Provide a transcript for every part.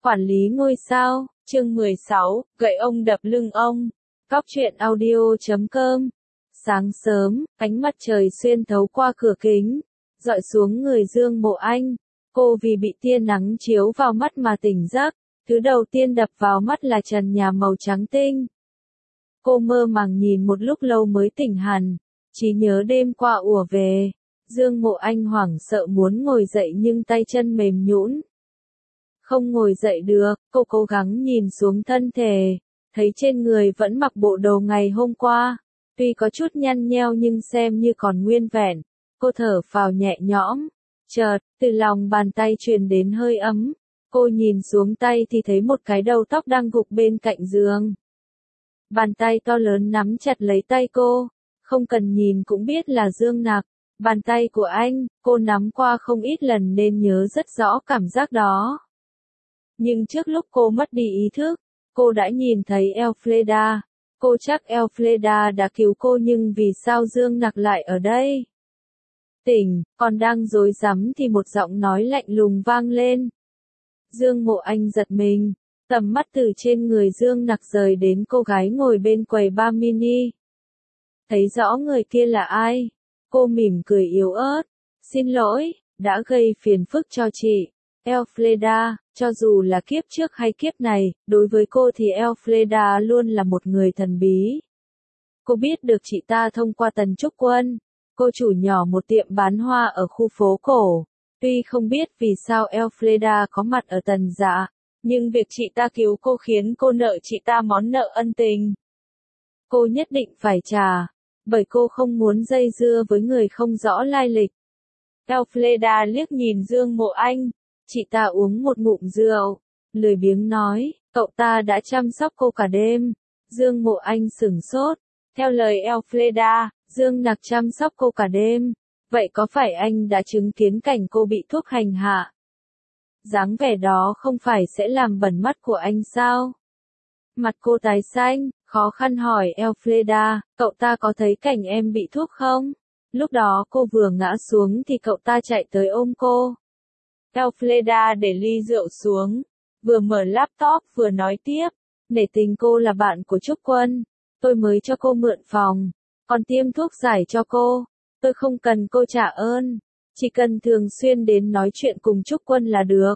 Quản lý ngôi sao, chương 16, gậy ông đập lưng ông. Cóc truyện audio.com. Sáng sớm, ánh mặt trời xuyên thấu qua cửa kính, dọi xuống người Dương Mộ Anh. Cô vì bị tia nắng chiếu vào mắt mà tỉnh giấc, thứ đầu tiên đập vào mắt là trần nhà màu trắng tinh. Cô mơ màng nhìn một lúc lâu mới tỉnh hẳn, trí nhớ đêm qua ùa về. Dương Mộ Anh hoảng sợ muốn ngồi dậy nhưng tay chân mềm nhũn. Không ngồi dậy được, cô cố gắng nhìn xuống thân thể, thấy trên người vẫn mặc bộ đồ ngày hôm qua, tuy có chút nhăn nheo nhưng xem như còn nguyên vẹn. Cô thở phào nhẹ nhõm, chợt, từ lòng bàn tay truyền đến hơi ấm. Cô nhìn xuống tay thì thấy một cái đầu tóc đang gục bên cạnh giường. Bàn tay to lớn nắm chặt lấy tay cô, không cần nhìn cũng biết là Dương Nặc. Bàn tay của anh, cô nắm qua không ít lần nên nhớ rất rõ cảm giác đó. Nhưng trước lúc cô mất đi ý thức, cô đã nhìn thấy Elfreda. Cô chắc Elfreda đã cứu cô nhưng vì sao Dương Nặc lại ở đây? Tỉnh, còn đang rối rắm thì một giọng nói lạnh lùng vang lên. Dương Mộ Anh giật mình, tầm mắt từ trên người Dương Nặc rời đến cô gái ngồi bên quầy bar mini. Thấy rõ người kia là ai? Cô mỉm cười yếu ớt. Xin lỗi, đã gây phiền phức cho chị. Elfreda, cho dù là kiếp trước hay kiếp này, đối với cô thì Elfreda luôn là một người thần bí. Cô biết được chị ta thông qua Tần Trúc Quân, cô chủ nhỏ một tiệm bán hoa ở khu phố cổ. Tuy không biết vì sao Elfreda có mặt ở Tần Dạ, nhưng việc chị ta cứu cô khiến cô nợ chị ta món nợ ân tình. Cô nhất định phải trả, bởi cô không muốn dây dưa với người không rõ lai lịch. Elfreda liếc nhìn Dương Mộ Anh. Chị ta uống một ngụm rượu, lười biếng nói, cậu ta đã chăm sóc cô cả đêm. Dương Mộ Anh sửng sốt. Theo lời Elfreda, Dương Nặc chăm sóc cô cả đêm. Vậy có phải anh đã chứng kiến cảnh cô bị thuốc hành hạ? Dáng vẻ đó không phải sẽ làm bẩn mắt của anh sao? Mặt cô tái xanh, khó khăn hỏi Elfreda, cậu ta có thấy cảnh em bị thuốc không? Lúc đó cô vừa ngã xuống thì cậu ta chạy tới ôm cô. Elfreda để ly rượu xuống, vừa mở laptop vừa nói tiếp, nể tình cô là bạn của Trúc Quân, tôi mới cho cô mượn phòng, còn tiêm thuốc giải cho cô, tôi không cần cô trả ơn, chỉ cần thường xuyên đến nói chuyện cùng Trúc Quân là được.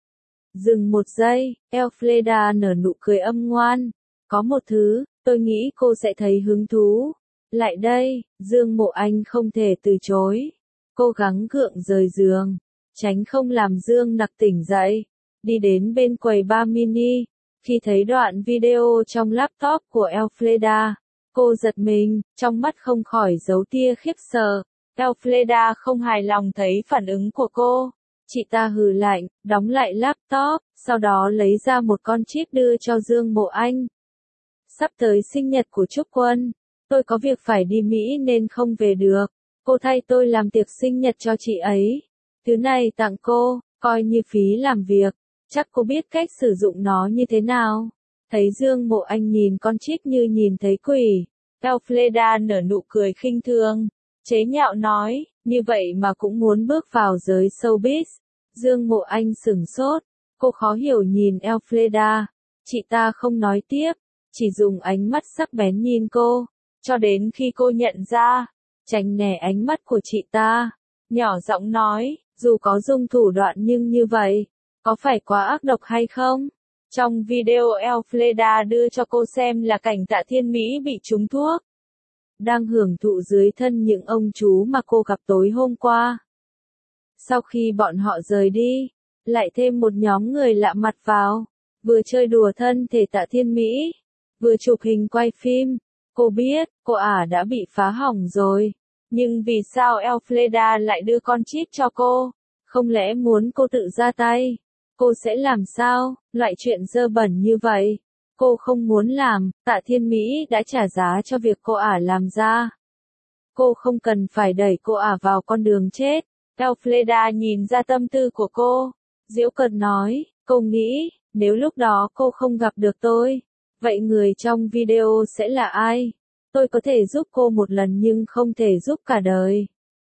Dừng một giây, Elfreda nở nụ cười âm ngoan, có một thứ, tôi nghĩ cô sẽ thấy hứng thú. Lại đây, Dương Mộ Anh không thể từ chối, cố gắng gượng rời giường, tránh không làm Dương Nặc tỉnh dậy, đi đến bên quầy bar mini. Khi thấy đoạn video trong laptop của Elfreda, cô giật mình, trong mắt không khỏi giấu tia khiếp sợ. Elfreda không hài lòng thấy phản ứng của cô. Chị ta hừ lạnh, đóng lại laptop, sau đó lấy ra một con chip đưa cho Dương Mộ Anh. Sắp tới sinh nhật của Trúc Quân, tôi có việc phải đi Mỹ nên không về được. Cô thay tôi làm tiệc sinh nhật cho chị ấy. Thứ này tặng cô, coi như phí làm việc. Chắc cô biết cách sử dụng nó như thế nào. Thấy Dương Mộ Anh nhìn con chip như nhìn thấy quỷ. Elfreda nở nụ cười khinh thường, chế nhạo nói, như vậy mà cũng muốn bước vào giới showbiz. Dương Mộ Anh sửng sốt, cô khó hiểu nhìn Elfreda. Chị ta không nói tiếp, chỉ dùng ánh mắt sắc bén nhìn cô, cho đến khi cô nhận ra, tránh né ánh mắt của chị ta, nhỏ giọng nói, dù có dùng thủ đoạn nhưng như vậy, có phải quá ác độc hay không? Trong video Elfreda đưa cho cô xem là cảnh Tạ Thiên Mỹ bị trúng thuốc, đang hưởng thụ dưới thân những ông chú mà cô gặp tối hôm qua. Sau khi bọn họ rời đi, lại thêm một nhóm người lạ mặt vào, vừa chơi đùa thân thể Tạ Thiên Mỹ, vừa chụp hình quay phim. Cô biết, cô đã bị phá hỏng rồi. Nhưng vì sao Elfreda lại đưa con chip cho cô? Không lẽ muốn cô tự ra tay? Cô sẽ làm sao? Loại chuyện dơ bẩn như vậy, cô không muốn làm. Tạ Thiên Mỹ đã trả giá cho việc cô làm ra. Cô không cần phải đẩy cô vào con đường chết. Elfreda nhìn ra tâm tư của cô, giễu cợt nói, cô nghĩ, nếu lúc đó cô không gặp được tôi, vậy người trong video sẽ là ai? Tôi có thể giúp cô một lần nhưng không thể giúp cả đời.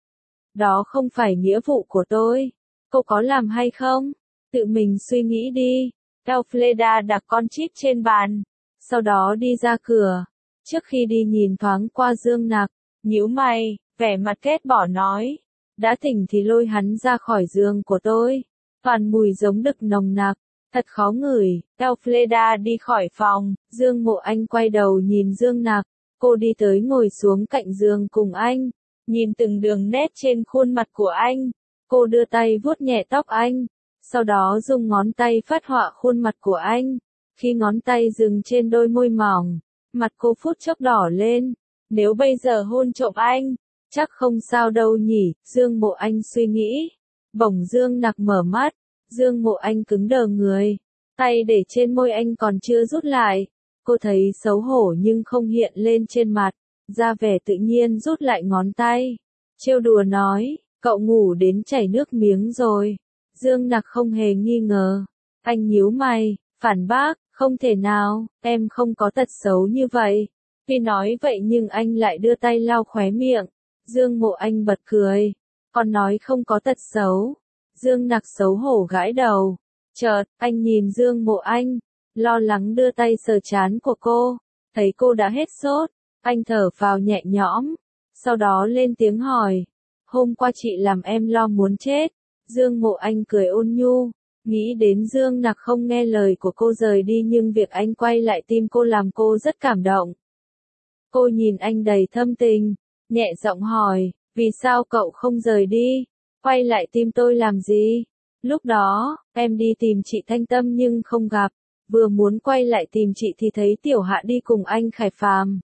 Đó không phải nghĩa vụ của tôi. Cô có làm hay không? Tự mình suy nghĩ đi. Elfreda đặt con chip trên bàn, sau đó đi ra cửa. Trước khi đi nhìn thoáng qua Dương Nặc, nhíu mày, vẻ mặt ghét bỏ nói. Đã tỉnh thì lôi hắn ra khỏi giường của tôi. Toàn mùi giống đực nồng nặc, thật khó ngửi. Elfreda đi khỏi phòng, Dương Mộ Anh quay đầu nhìn Dương Nặc. Cô đi tới ngồi xuống cạnh giường cùng anh, nhìn từng đường nét trên khuôn mặt của anh. Cô đưa tay vuốt nhẹ tóc anh, sau đó dùng ngón tay phác họa khuôn mặt của anh. Khi ngón tay dừng trên đôi môi mỏng, mặt cô phút chốc đỏ lên. Nếu bây giờ hôn trộm anh, chắc không sao đâu nhỉ, Dương Mộ Anh suy nghĩ. Bỗng Dương Nặc mở mắt, Dương Mộ Anh cứng đờ người, tay để trên môi anh còn chưa rút lại. Cô thấy xấu hổ nhưng không hiện lên trên mặt, ra vẻ tự nhiên rút lại ngón tay. Trêu đùa nói, cậu ngủ đến chảy nước miếng rồi. Dương Nặc không hề nghi ngờ. Anh nhíu mày, phản bác, không thể nào, em không có tật xấu như vậy. Tuy nói vậy nhưng anh lại đưa tay lau khóe miệng. Dương Mộ Anh bật cười, còn nói không có tật xấu. Dương Nặc xấu hổ gãi đầu. Chợt, anh nhìn Dương Mộ Anh, lo lắng đưa tay sờ trán của cô. Thấy cô đã hết sốt, anh thở phào nhẹ nhõm. Sau đó lên tiếng hỏi, hôm qua chị làm em lo muốn chết. Dương Mộ Anh cười ôn nhu, nghĩ đến Dương Nặc không nghe lời của cô rời đi nhưng việc anh quay lại tim cô làm cô rất cảm động. Cô nhìn anh đầy thâm tình, nhẹ giọng hỏi, vì sao cậu không rời đi, quay lại tìm tôi làm gì? Lúc đó, em đi tìm chị Thanh Tâm nhưng không gặp, vừa muốn quay lại tìm chị thì thấy Tiểu Hạ đi cùng anh Khải Phàm.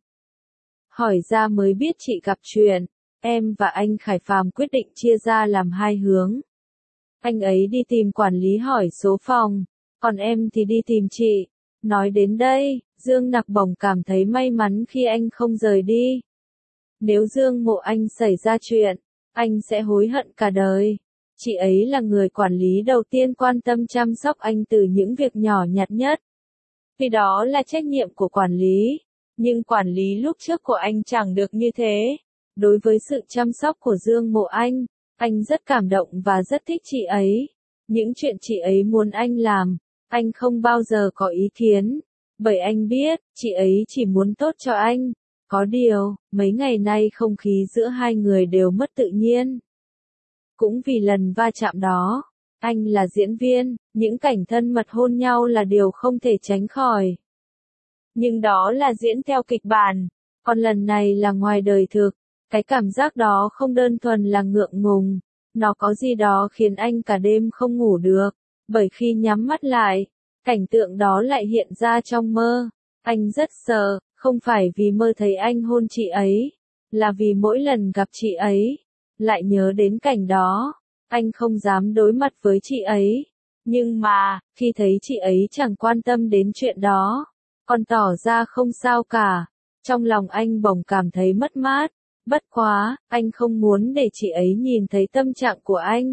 Hỏi ra mới biết chị gặp chuyện, em và anh Khải Phàm quyết định chia ra làm hai hướng. Anh ấy đi tìm quản lý hỏi số phòng, còn em thì đi tìm chị. Nói đến đây, Dương Nặc bỗng cảm thấy may mắn khi anh không rời đi. Nếu Dương Mộ Anh xảy ra chuyện, anh sẽ hối hận cả đời. Chị ấy là người quản lý đầu tiên quan tâm chăm sóc anh từ những việc nhỏ nhặt nhất. Vì đó là trách nhiệm của quản lý, nhưng quản lý lúc trước của anh chẳng được như thế. Đối với sự chăm sóc của Dương Mộ anh rất cảm động và rất thích chị ấy. Những chuyện chị ấy muốn anh làm, anh không bao giờ có ý kiến, bởi anh biết, chị ấy chỉ muốn tốt cho anh. Có điều, mấy ngày nay không khí giữa hai người đều mất tự nhiên. Cũng vì lần va chạm đó, anh là diễn viên, những cảnh thân mật hôn nhau là điều không thể tránh khỏi. Nhưng đó là diễn theo kịch bản, còn lần này là ngoài đời thực. Cái cảm giác đó không đơn thuần là ngượng ngùng, nó có gì đó khiến anh cả đêm không ngủ được, bởi khi nhắm mắt lại, cảnh tượng đó lại hiện ra trong mơ. Anh rất sợ, không phải vì mơ thấy anh hôn chị ấy, là vì mỗi lần gặp chị ấy, lại nhớ đến cảnh đó, anh không dám đối mặt với chị ấy. Nhưng mà, khi thấy chị ấy chẳng quan tâm đến chuyện đó, còn tỏ ra không sao cả, trong lòng anh bỗng cảm thấy mất mát. Bất quá, anh không muốn để chị ấy nhìn thấy tâm trạng của anh.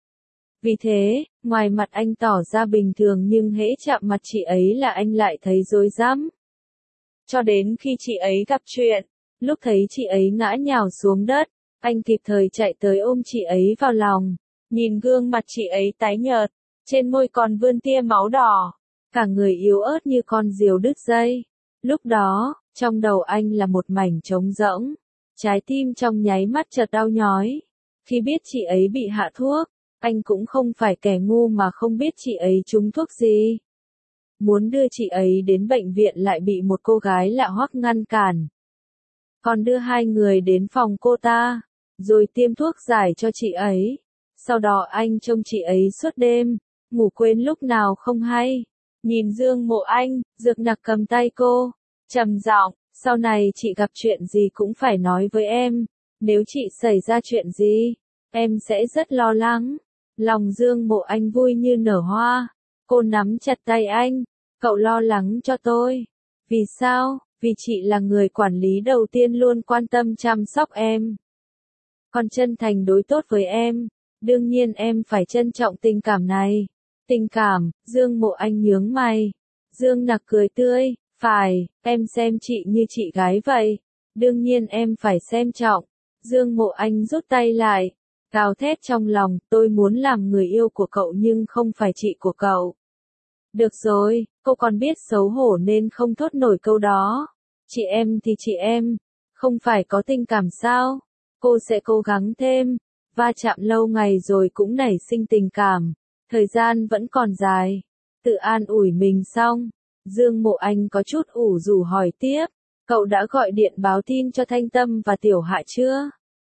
Vì thế, ngoài mặt anh tỏ ra bình thường nhưng hễ chạm mặt chị ấy là anh lại thấy rối rắm. Cho đến khi chị ấy gặp chuyện, lúc thấy chị ấy ngã nhào xuống đất, anh kịp thời chạy tới ôm chị ấy vào lòng. Nhìn gương mặt chị ấy tái nhợt, trên môi còn vươn tia máu đỏ, cả người yếu ớt như con diều đứt dây. Lúc đó, trong đầu anh là một mảnh trống rỗng. Trái tim trong nháy mắt chợt đau nhói. Khi biết chị ấy bị hạ thuốc, anh cũng không phải kẻ ngu mà không biết chị ấy trúng thuốc gì. Muốn đưa chị ấy đến bệnh viện lại bị một cô gái lạ hoắc ngăn cản. Còn đưa hai người đến phòng cô ta, rồi tiêm thuốc giải cho chị ấy. Sau đó anh trông chị ấy suốt đêm, ngủ quên lúc nào không hay. Nhìn Dương Mộ Anh, Dược Nặc cầm tay cô, trầm giọng. Sau này chị gặp chuyện gì cũng phải nói với em, nếu chị xảy ra chuyện gì, em sẽ rất lo lắng. Lòng Dương Mộ Anh vui như nở hoa, cô nắm chặt tay anh, cậu lo lắng cho tôi. Vì sao? Vì chị là người quản lý đầu tiên luôn quan tâm chăm sóc em. Còn chân thành đối tốt với em, đương nhiên em phải trân trọng tình cảm này. Tình cảm, Dương Mộ Anh nhướng mày. Dương Nặc cười tươi. Phải, em xem chị như chị gái vậy. Đương nhiên em phải xem trọng. Dương Mộ Anh rút tay lại, gào thét trong lòng, tôi muốn làm người yêu của cậu nhưng không phải chị của cậu. Được rồi, cô còn biết xấu hổ nên không thốt nổi câu đó. Chị em thì chị em, không phải có tình cảm sao? Cô sẽ cố gắng thêm, va chạm lâu ngày rồi cũng nảy sinh tình cảm. Thời gian vẫn còn dài. Tự an ủi mình xong, Dương Mộ Anh có chút ủ rũ hỏi tiếp. Cậu đã gọi điện báo tin cho Thanh Tâm và Tiểu Hạ chưa?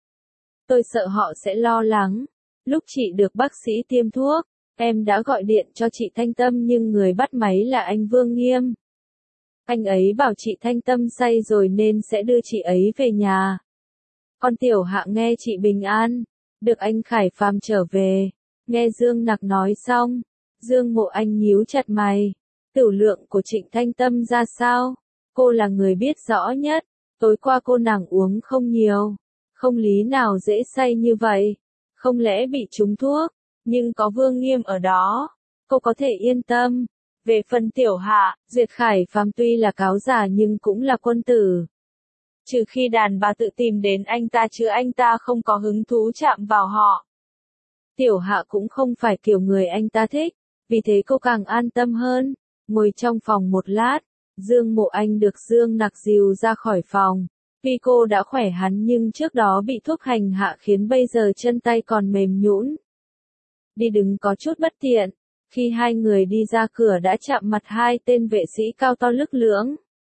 Tôi sợ họ sẽ lo lắng. Lúc chị được bác sĩ tiêm thuốc, em đã gọi điện cho chị Thanh Tâm nhưng người bắt máy là anh Vương Nghiêm. Anh ấy bảo chị Thanh Tâm say rồi nên sẽ đưa chị ấy về nhà. Còn Tiểu Hạ nghe chị bình an, được anh Khải Phàm trở về. Nghe Dương Nặc nói xong, Dương Mộ Anh nhíu chặt mày. Tửu lượng của Trịnh Thanh Tâm ra sao? Cô là người biết rõ nhất. Tối qua cô nàng uống không nhiều, không lý nào dễ say như vậy. Không lẽ bị trúng thuốc? Nhưng có Vương Nghiêm ở đó, cô có thể yên tâm. Về phần Tiểu Hạ, Duyệt Khải Phàm tuy là cáo giả nhưng cũng là quân tử. Trừ khi đàn bà tự tìm đến anh ta chứ anh ta không có hứng thú chạm vào họ. Tiểu Hạ cũng không phải kiểu người anh ta thích, vì thế cô càng an tâm hơn. Ngồi trong phòng một lát, Dương Mộ Anh được Dương Nặc dìu ra khỏi phòng. Vì cô đã khỏe hẳn nhưng trước đó bị thuốc hành hạ khiến bây giờ chân tay còn mềm nhũn. Đi đứng có chút bất tiện. Khi hai người đi ra cửa đã chạm mặt hai tên vệ sĩ cao to lức lưỡng.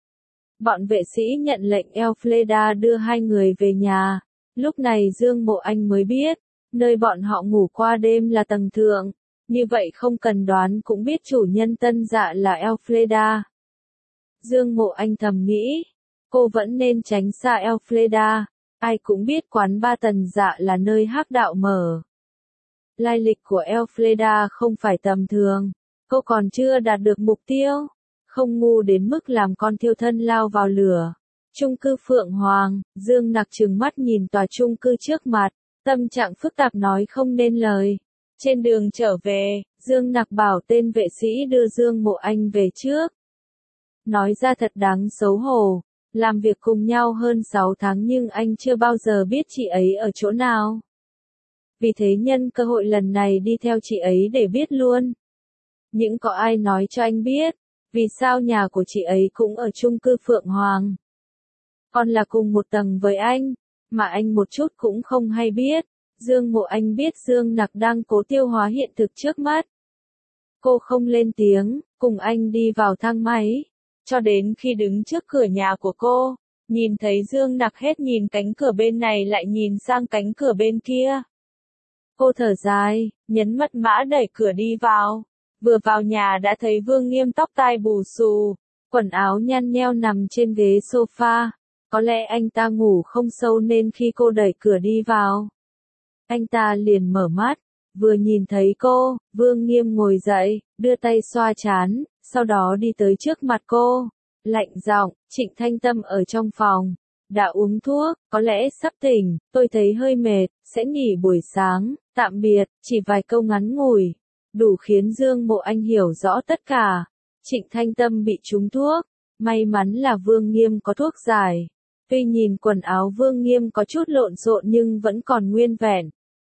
Bọn vệ sĩ nhận lệnh Elfreda đưa hai người về nhà. Lúc này Dương Mộ Anh mới biết, nơi bọn họ ngủ qua đêm là tầng thượng. Như vậy không cần đoán cũng biết chủ nhân tân dạ là Elfreda. Dương Mộ Anh thầm nghĩ, cô vẫn nên tránh xa Elfreda. Ai cũng biết quán ba tần dạ là nơi hắc đạo mở. Lai lịch của Elfreda không phải tầm thường. Cô còn chưa đạt được mục tiêu. Không ngu đến mức làm con thiêu thân lao vào lửa. Chung cư Phượng Hoàng, Dương Nặc trừng mắt nhìn tòa chung cư trước mặt. Tâm trạng phức tạp nói không nên lời. Trên đường trở về, Dương Nặc bảo tên vệ sĩ đưa Dương Mộ Anh về trước. Nói ra thật đáng xấu hổ. Làm việc cùng nhau hơn 6 tháng nhưng anh chưa bao giờ biết chị ấy ở chỗ nào. Vì thế nhân cơ hội lần này đi theo chị ấy để biết luôn. Nhưng có ai nói cho anh biết, vì sao nhà của chị ấy cũng ở chung cư Phượng Hoàng. Còn là cùng một tầng với anh, mà anh một chút cũng không hay biết. Dương Mộ Anh biết Dương Nặc đang cố tiêu hóa hiện thực trước mắt. Cô không lên tiếng, cùng anh đi vào thang máy. Cho đến khi đứng trước cửa nhà của cô, nhìn thấy Dương Nặc hết nhìn cánh cửa bên này lại nhìn sang cánh cửa bên kia. Cô thở dài, nhấn mật mã đẩy cửa đi vào. Vừa vào nhà đã thấy Vương Nghiêm tóc tai bù xù, quần áo nhăn nheo nằm trên ghế sofa. Có lẽ anh ta ngủ không sâu nên khi cô đẩy cửa đi vào, anh ta liền mở mắt. Vừa nhìn thấy cô, Vương Nghiêm ngồi dậy, đưa tay xoa trán, sau đó đi tới trước mặt cô. Lạnh giọng, Trịnh Thanh Tâm ở trong phòng. Đã uống thuốc, có lẽ sắp tỉnh, tôi thấy hơi mệt, sẽ nghỉ buổi sáng, tạm biệt, chỉ vài câu ngắn ngủi. Đủ khiến Dương Mộ Anh hiểu rõ tất cả. Trịnh Thanh Tâm bị trúng thuốc, may mắn là Vương Nghiêm có thuốc giải. Tuy nhìn quần áo Vương Nghiêm có chút lộn xộn nhưng vẫn còn nguyên vẹn.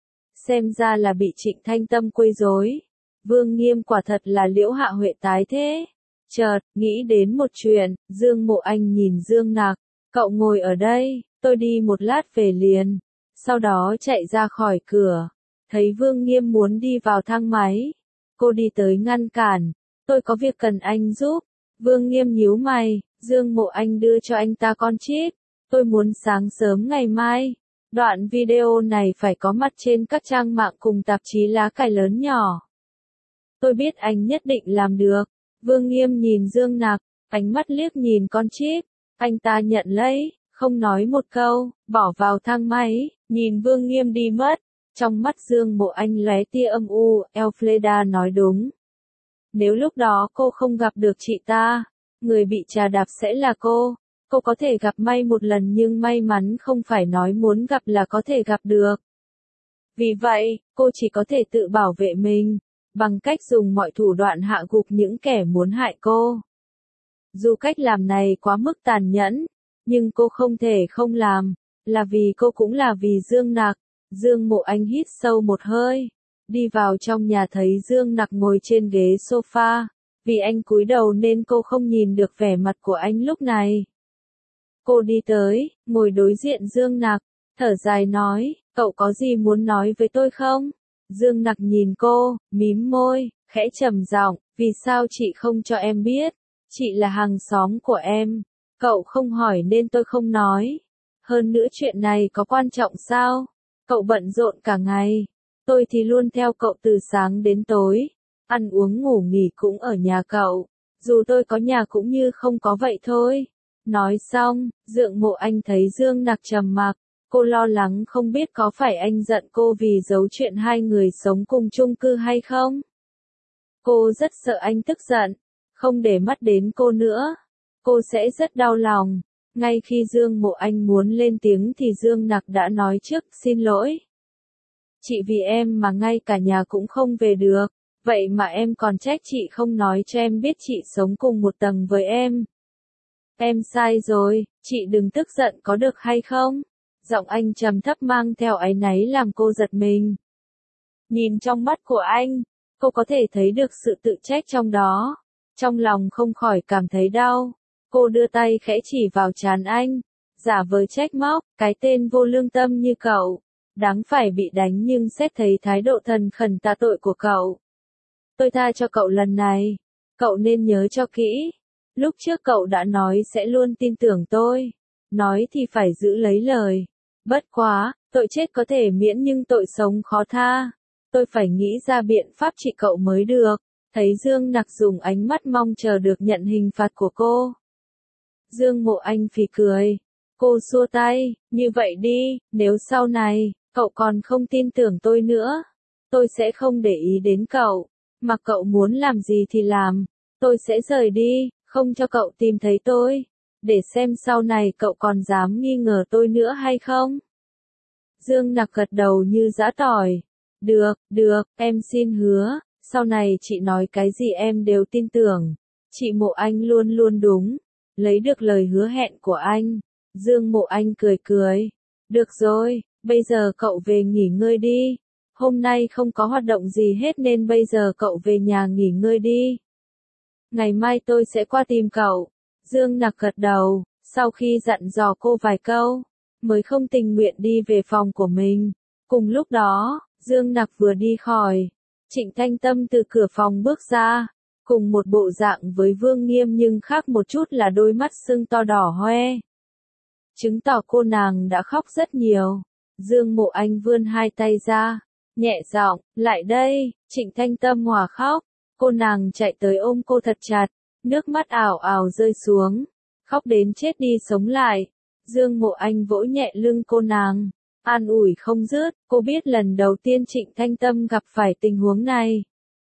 Xem ra là bị Trịnh Thanh Tâm quấy rối. Vương Nghiêm quả thật là Liễu Hạ Huệ tái thế. Chợt, nghĩ đến một chuyện, Dương Mộ Anh nhìn Dương Nặc. Cậu ngồi ở đây, tôi đi một lát về liền. Sau đó chạy ra khỏi cửa. Thấy Vương Nghiêm muốn đi vào thang máy. Cô đi tới ngăn cản. Tôi có việc cần anh giúp. Vương Nghiêm nhíu mày. Dương Mộ Anh đưa cho anh ta con chip. Tôi muốn sáng sớm ngày mai. Đoạn video này phải có mặt trên các trang mạng cùng tạp chí lá cải lớn nhỏ. Tôi biết anh nhất định làm được. Vương Nghiêm nhìn Dương Nặc, ánh mắt liếc nhìn con chip. Anh ta nhận lấy, không nói một câu, bỏ vào thang máy, nhìn Vương Nghiêm đi mất. Trong mắt Dương Mộ Anh lóe tia âm u, Elfreda nói đúng. Nếu lúc đó cô không gặp được chị ta, người bị trà đạp sẽ là cô. Cô có thể gặp may một lần nhưng may mắn không phải nói muốn gặp là có thể gặp được. Vì vậy, cô chỉ có thể tự bảo vệ mình, bằng cách dùng mọi thủ đoạn hạ gục những kẻ muốn hại cô. Dù cách làm này quá mức tàn nhẫn, nhưng cô không thể không làm, là vì cô cũng là vì Dương Nặc. Dương Mộ Anh hít sâu một hơi, đi vào trong nhà thấy Dương Nặc ngồi trên ghế sofa. Vì anh cúi đầu nên cô không nhìn được vẻ mặt của anh lúc này. Cô đi tới, ngồi đối diện Dương Nặc, thở dài nói, cậu có gì muốn nói với tôi không? Dương Nặc nhìn cô, mím môi, khẽ trầm giọng, vì sao chị không cho em biết? Chị là hàng xóm của em. Cậu không hỏi nên tôi không nói. Hơn nữa chuyện này có quan trọng sao? Cậu bận rộn cả ngày. Tôi thì luôn theo cậu từ sáng đến tối. Ăn uống ngủ nghỉ cũng ở nhà cậu. Dù tôi có nhà cũng như không có vậy thôi. Nói xong, Dượng Mộ Anh thấy Dương Nặc trầm mặc. Cô lo lắng không biết có phải anh giận cô vì giấu chuyện hai người sống cùng chung cư hay không? Cô rất sợ anh tức giận, không để mắt đến cô nữa. Cô sẽ rất đau lòng. Ngay khi Dương Mộ Anh muốn lên tiếng thì Dương Nặc đã nói trước, xin lỗi. Chị vì em mà ngay cả nhà cũng không về được, vậy mà em còn trách chị không nói cho em biết chị sống cùng một tầng với em. Em sai rồi, chị đừng tức giận có được hay không? Giọng anh trầm thấp mang theo áy náy làm cô giật mình. Nhìn trong mắt của anh, cô có thể thấy được sự tự trách trong đó. Trong lòng không khỏi cảm thấy đau. Cô đưa tay khẽ chỉ vào trán anh, giả vờ trách móc, cái tên vô lương tâm như cậu, đáng phải bị đánh nhưng xét thấy thái độ thần khẩn tạ tội của cậu. Tôi tha cho cậu lần này, cậu nên nhớ cho kỹ. Lúc trước cậu đã nói sẽ luôn tin tưởng tôi, nói thì phải giữ lấy lời. Bất quá, tội chết có thể miễn nhưng tội sống khó tha. Tôi phải nghĩ ra biện pháp trị cậu mới được. Thấy Dương Nặc dùng ánh mắt mong chờ được nhận hình phạt của cô. Dương Mộ Anh phì cười. Cô xua tay, như vậy đi, nếu sau này, cậu còn không tin tưởng tôi nữa, tôi sẽ không để ý đến cậu, mà cậu muốn làm gì thì làm, tôi sẽ rời đi, không cho cậu tìm thấy tôi, để xem sau này cậu còn dám nghi ngờ tôi nữa hay không. Dương Nặc gật đầu như giã tỏi. Được, em xin hứa, sau này chị nói cái gì em đều tin tưởng, chị Mộ Anh luôn luôn đúng. Lấy được lời hứa hẹn của anh, Dương Mộ Anh cười cười. Được rồi, bây giờ cậu về nghỉ ngơi đi. Hôm nay không có hoạt động gì hết nên bây giờ cậu về nhà nghỉ ngơi đi. Ngày mai tôi sẽ qua tìm cậu. Dương Nặc gật đầu, sau khi dặn dò cô vài câu, mới không tình nguyện đi về phòng của mình. Cùng lúc đó, Dương Nặc vừa đi khỏi, Trịnh Thanh Tâm từ cửa phòng bước ra. Cùng một bộ dạng với Vương Nghiêm nhưng khác một chút là đôi mắt sưng to đỏ hoe. Chứng tỏ cô nàng đã khóc rất nhiều. Dương Mộ Anh vươn hai tay ra, nhẹ giọng, lại đây, Trịnh Thanh Tâm hòa khóc. Cô nàng chạy tới ôm cô thật chặt, nước mắt ảo ảo rơi xuống, khóc đến chết đi sống lại. Dương Mộ Anh vỗ nhẹ lưng cô nàng, an ủi không dứt, cô biết lần đầu tiên Trịnh Thanh Tâm gặp phải tình huống này.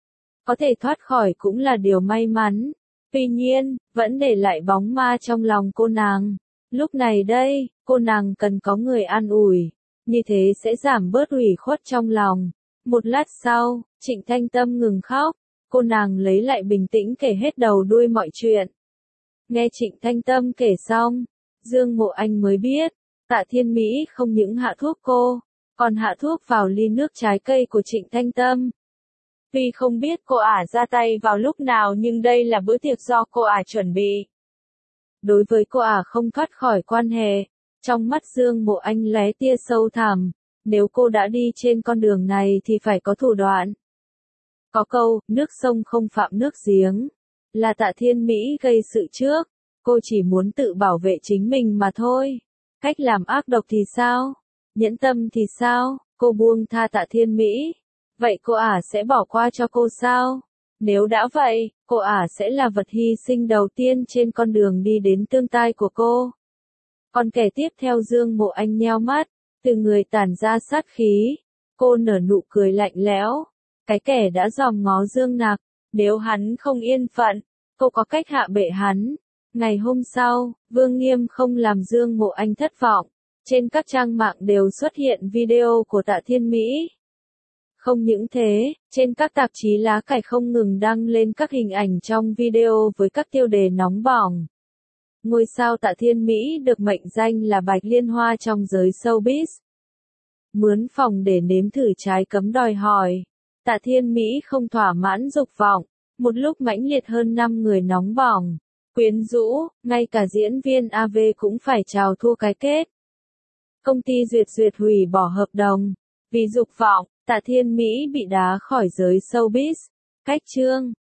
Có thể thoát khỏi cũng là điều may mắn. Tuy nhiên, vẫn để lại bóng ma trong lòng cô nàng. Lúc này đây, cô nàng cần có người an ủi. Như thế sẽ giảm bớt ủy khuất trong lòng. Một lát sau, Trịnh Thanh Tâm ngừng khóc. Cô nàng lấy lại bình tĩnh kể hết đầu đuôi mọi chuyện. Nghe Trịnh Thanh Tâm kể xong, Dương Mộ Anh mới biết, Tạ Thiên Mỹ không những hạ thuốc cô, còn hạ thuốc vào ly nước trái cây của Trịnh Thanh Tâm. Tuy không biết cô ả ra tay vào lúc nào nhưng đây là bữa tiệc do cô ả chuẩn bị. Đối với cô ả không thoát khỏi quan hệ, trong mắt Dương Mộ Anh lóe tia sâu thẳm, nếu cô đã đi trên con đường này thì phải có thủ đoạn. Có câu, nước sông không phạm nước giếng, là Tạ Thiên Mỹ gây sự trước, cô chỉ muốn tự bảo vệ chính mình mà thôi. Cách làm ác độc thì sao? Nhẫn tâm thì sao? Cô buông tha Tạ Thiên Mỹ. Vậy cô ả sẽ bỏ qua cho cô sao? Nếu đã vậy, cô ả sẽ là vật hy sinh đầu tiên trên con đường đi đến tương lai của cô. Còn kẻ tiếp theo Dương Mộ Anh nheo mắt, từ người tản ra sát khí. Cô nở nụ cười lạnh lẽo. Cái kẻ đã dòm ngó Dương Nặc, nếu hắn không yên phận, cô có cách hạ bệ hắn. Ngày hôm sau, Vương Nghiêm không làm Dương Mộ Anh thất vọng. Trên các trang mạng đều xuất hiện video của Tạ Thiên Mỹ. Không những thế, trên các tạp chí lá cải không ngừng đăng lên các hình ảnh trong video với các tiêu đề nóng bỏng. Ngôi sao Tạ Thiên Mỹ được mệnh danh là Bạch Liên Hoa trong giới showbiz. Mướn phòng để nếm thử trái cấm đòi hỏi. Tạ Thiên Mỹ không thỏa mãn dục vọng, Một lúc mãnh liệt hơn 5 người nóng bỏng, quyến rũ, ngay cả diễn viên AV cũng phải chào thua cái kết. Công ty duyệt hủy bỏ hợp đồng. Vì dục vọng, Tạ Thiên Mỹ bị đá khỏi giới showbiz. Cách chương